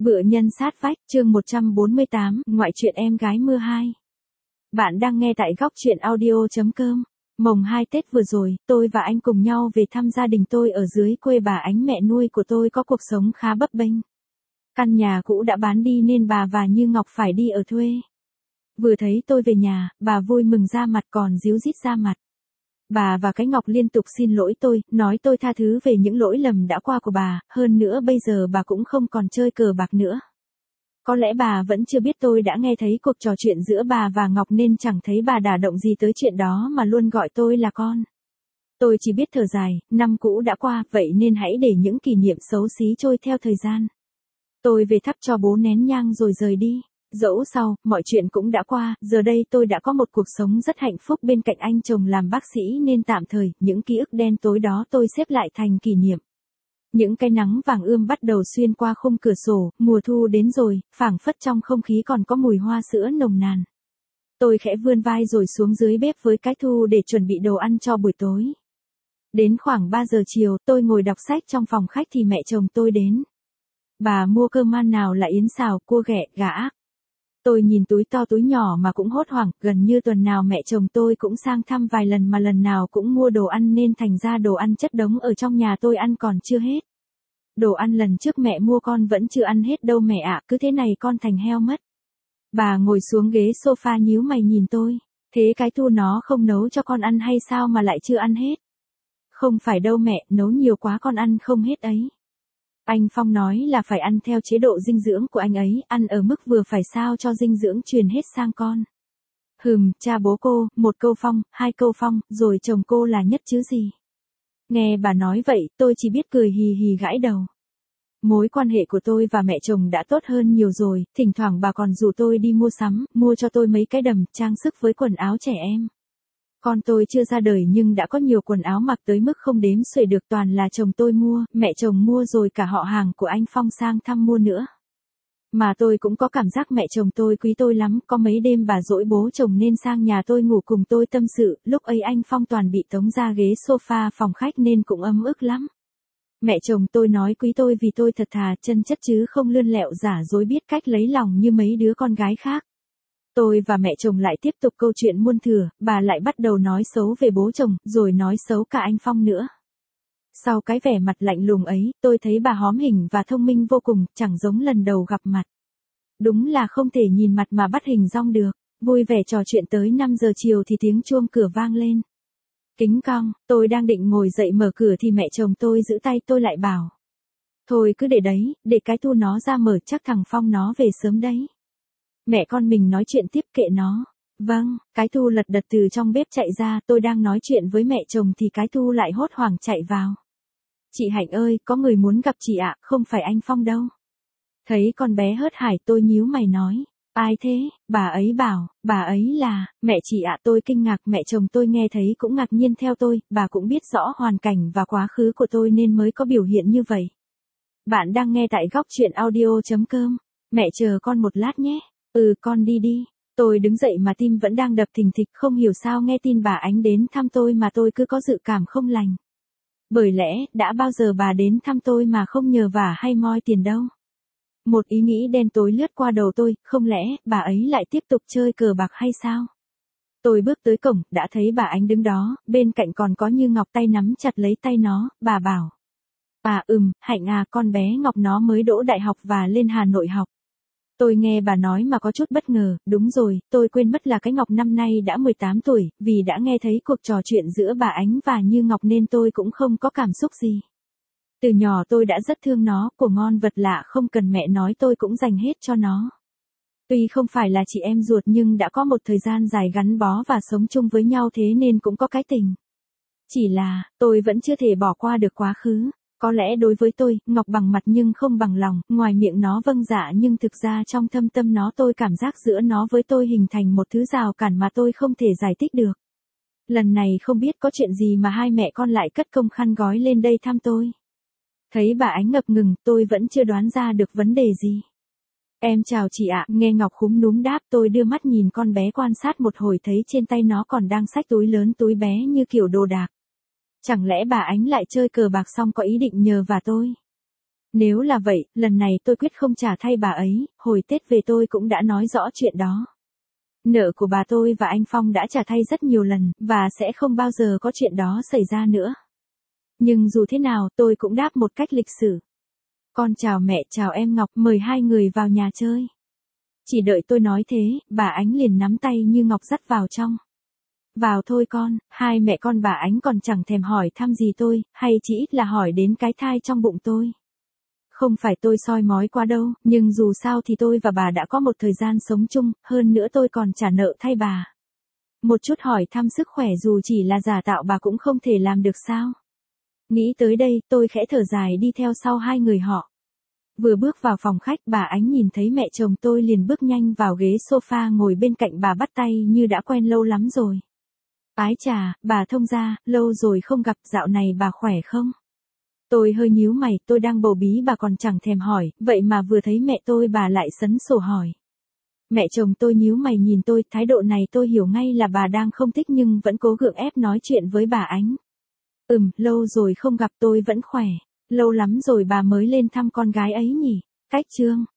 Vựa nhân sát vách, chương 148, ngoại truyện em gái mưa 2. Bạn đang nghe tại góc truyện audio.com. Mồng 2 Tết vừa rồi, tôi và anh cùng nhau về thăm gia đình tôi ở dưới quê bà Ánh, mẹ nuôi của tôi có cuộc sống khá bấp bênh. Căn nhà cũ đã bán đi nên bà và Như Ngọc phải đi ở thuê. Vừa thấy tôi về nhà, bà vui mừng ra mặt còn ríu rít ra mặt. Bà và cái Ngọc liên tục xin lỗi tôi, nói tôi tha thứ về những lỗi lầm đã qua của bà, hơn nữa bây giờ bà cũng không còn chơi cờ bạc nữa. Có lẽ bà vẫn chưa biết tôi đã nghe thấy cuộc trò chuyện giữa bà và Ngọc nên chẳng thấy bà đả động gì tới chuyện đó mà luôn gọi tôi là con. Tôi chỉ biết thở dài, năm cũ đã qua, vậy nên hãy để những kỷ niệm xấu xí trôi theo thời gian. Tôi về thắp cho bố nén nhang rồi rời đi. Dẫu sao, mọi chuyện cũng đã qua, giờ đây tôi đã có một cuộc sống rất hạnh phúc bên cạnh anh chồng làm bác sĩ nên tạm thời, những ký ức đen tối đó tôi xếp lại thành kỷ niệm. Những cái nắng vàng ươm bắt đầu xuyên qua khung cửa sổ, mùa thu đến rồi, phảng phất trong không khí còn có mùi hoa sữa nồng nàn. Tôi khẽ vươn vai rồi xuống dưới bếp với cái Thu để chuẩn bị đồ ăn cho buổi tối. Đến khoảng 3 giờ chiều, tôi ngồi đọc sách trong phòng khách thì mẹ chồng tôi đến. Bà mua cơm ăn nào là yến xào, cua ghẹ, gà ác. Tôi nhìn túi to túi nhỏ mà cũng hốt hoảng, gần như tuần nào mẹ chồng tôi cũng sang thăm vài lần mà lần nào cũng mua đồ ăn nên thành ra đồ ăn chất đống ở trong nhà tôi ăn còn chưa hết. Đồ ăn lần trước mẹ mua con vẫn chưa ăn hết đâu mẹ ạ, cứ thế này con thành heo mất. Bà ngồi xuống ghế sofa nhíu mày nhìn tôi, thế cái Thu nó không nấu cho con ăn hay sao mà lại chưa ăn hết? Không phải đâu mẹ, nấu nhiều quá con ăn không hết ấy. Anh Phong nói là phải ăn theo chế độ dinh dưỡng của anh ấy, ăn ở mức vừa phải sao cho dinh dưỡng truyền hết sang con. Cha bố cô, một câu Phong, hai câu Phong, rồi chồng cô là nhất chứ gì. Nghe bà nói vậy, tôi chỉ biết cười hì hì gãi đầu. Mối quan hệ của tôi và mẹ chồng đã tốt hơn nhiều rồi, thỉnh thoảng bà còn rủ tôi đi mua sắm, mua cho tôi mấy cái đầm, trang sức với quần áo trẻ em. Con tôi chưa ra đời nhưng đã có nhiều quần áo mặc tới mức không đếm xuể được, toàn là chồng tôi mua, mẹ chồng mua rồi cả họ hàng của anh Phong sang thăm mua nữa. Mà tôi cũng có cảm giác mẹ chồng tôi quý tôi lắm, có mấy đêm bà dỗi bố chồng nên sang nhà tôi ngủ cùng tôi tâm sự, lúc ấy anh Phong toàn bị tống ra ghế sofa phòng khách nên cũng ấm ức lắm. Mẹ chồng tôi nói quý tôi vì tôi thật thà, chân chất chứ không lươn lẹo giả dối biết cách lấy lòng như mấy đứa con gái khác. Tôi và mẹ chồng lại tiếp tục câu chuyện muôn thuở, bà lại bắt đầu nói xấu về bố chồng, rồi nói xấu cả anh Phong nữa. Sau cái vẻ mặt lạnh lùng ấy, tôi thấy bà hóm hình và thông minh vô cùng, chẳng giống lần đầu gặp mặt. Đúng là không thể nhìn mặt mà bắt hình dong được. Vui vẻ trò chuyện tới 5 giờ chiều thì tiếng chuông cửa vang lên. Kính cong, tôi đang định ngồi dậy mở cửa thì mẹ chồng tôi giữ tay tôi lại bảo. Thôi cứ để đấy, để cái Thu nó ra mở, chắc thằng Phong nó về sớm đấy. Mẹ con mình nói chuyện tiếp kệ nó. Vâng, cái Thu lật đật từ trong bếp chạy ra, tôi đang nói chuyện với mẹ chồng thì cái Thu lại hốt hoảng chạy vào. Chị Hạnh ơi, có người muốn gặp chị ạ, không phải anh Phong đâu. Thấy con bé hớt hải tôi nhíu mày nói. Ai thế? Bà ấy bảo, bà ấy là, mẹ chị ạ. Tôi kinh ngạc, mẹ chồng tôi nghe thấy cũng ngạc nhiên theo tôi, bà cũng biết rõ hoàn cảnh và quá khứ của tôi nên mới có biểu hiện như vậy. Bạn đang nghe tại góc truyện audio.com. Mẹ chờ con một lát nhé. Con đi đi. Tôi đứng dậy mà tim vẫn đang đập thình thịch, không hiểu sao nghe tin bà Ánh đến thăm tôi mà tôi cứ có dự cảm không lành. Bởi lẽ, đã bao giờ bà đến thăm tôi mà không nhờ vả hay moi tiền đâu. Một ý nghĩ đen tối lướt qua đầu tôi, không lẽ bà ấy lại tiếp tục chơi cờ bạc hay sao? Tôi bước tới cổng, đã thấy bà Ánh đứng đó, bên cạnh còn có Như Ngọc tay nắm chặt lấy tay nó, bà bảo. Hạnh à, con bé Ngọc nó mới đỗ đại học và lên Hà Nội học. Tôi nghe bà nói mà có chút bất ngờ, đúng rồi, tôi quên mất là cái Ngọc năm nay đã 18 tuổi, vì đã nghe thấy cuộc trò chuyện giữa bà Ánh và Như Ngọc nên tôi cũng không có cảm xúc gì. Từ nhỏ tôi đã rất thương nó, của ngon vật lạ không cần mẹ nói tôi cũng dành hết cho nó. Tuy không phải là chị em ruột nhưng đã có một thời gian dài gắn bó và sống chung với nhau thế nên cũng có cái tình. Chỉ là, tôi vẫn chưa thể bỏ qua được quá khứ. Có lẽ đối với tôi, Ngọc bằng mặt nhưng không bằng lòng, ngoài miệng nó vâng dạ nhưng thực ra trong thâm tâm nó tôi cảm giác giữa nó với tôi hình thành một thứ rào cản mà tôi không thể giải thích được. Lần này không biết có chuyện gì mà hai mẹ con lại cất công khăn gói lên đây thăm tôi. Thấy bà Ánh ngập ngừng, tôi vẫn chưa đoán ra được vấn đề gì. Em chào chị ạ, nghe Ngọc khúm núm đáp, tôi đưa mắt nhìn con bé quan sát một hồi thấy trên tay nó còn đang xách túi lớn túi bé như kiểu đồ đạc. Chẳng lẽ bà Ánh lại chơi cờ bạc xong có ý định nhờ vả tôi? Nếu là vậy, lần này tôi quyết không trả thay bà ấy, hồi Tết về tôi cũng đã nói rõ chuyện đó. Nợ của bà tôi và anh Phong đã trả thay rất nhiều lần, và sẽ không bao giờ có chuyện đó xảy ra nữa. Nhưng dù thế nào, tôi cũng đáp một cách lịch sự. Con chào mẹ, chào em Ngọc, mời hai người vào nhà chơi. Chỉ đợi tôi nói thế, bà Ánh liền nắm tay Như Ngọc dắt vào trong. Vào thôi con, hai mẹ con bà Ánh còn chẳng thèm hỏi thăm gì tôi, hay chỉ ít là hỏi đến cái thai trong bụng tôi. Không phải tôi soi mói quá đâu, nhưng dù sao thì tôi và bà đã có một thời gian sống chung, hơn nữa tôi còn trả nợ thay bà. Một chút hỏi thăm sức khỏe dù chỉ là giả tạo bà cũng không thể làm được sao. Nghĩ tới đây, tôi khẽ thở dài đi theo sau hai người họ. Vừa bước vào phòng khách, bà Ánh nhìn thấy mẹ chồng tôi liền bước nhanh vào ghế sofa ngồi bên cạnh bà bắt tay như đã quen lâu lắm rồi. Ái chà, bà thông gia, lâu rồi không gặp, dạo này bà khỏe không? Tôi hơi nhíu mày, tôi đang bầu bí bà còn chẳng thèm hỏi, vậy mà vừa thấy mẹ tôi bà lại sấn sổ hỏi. Mẹ chồng tôi nhíu mày nhìn tôi, thái độ này tôi hiểu ngay là bà đang không thích nhưng vẫn cố gượng ép nói chuyện với bà Ánh. Lâu rồi không gặp tôi vẫn khỏe, lâu lắm rồi bà mới lên thăm con gái ấy nhỉ? Cách Trương.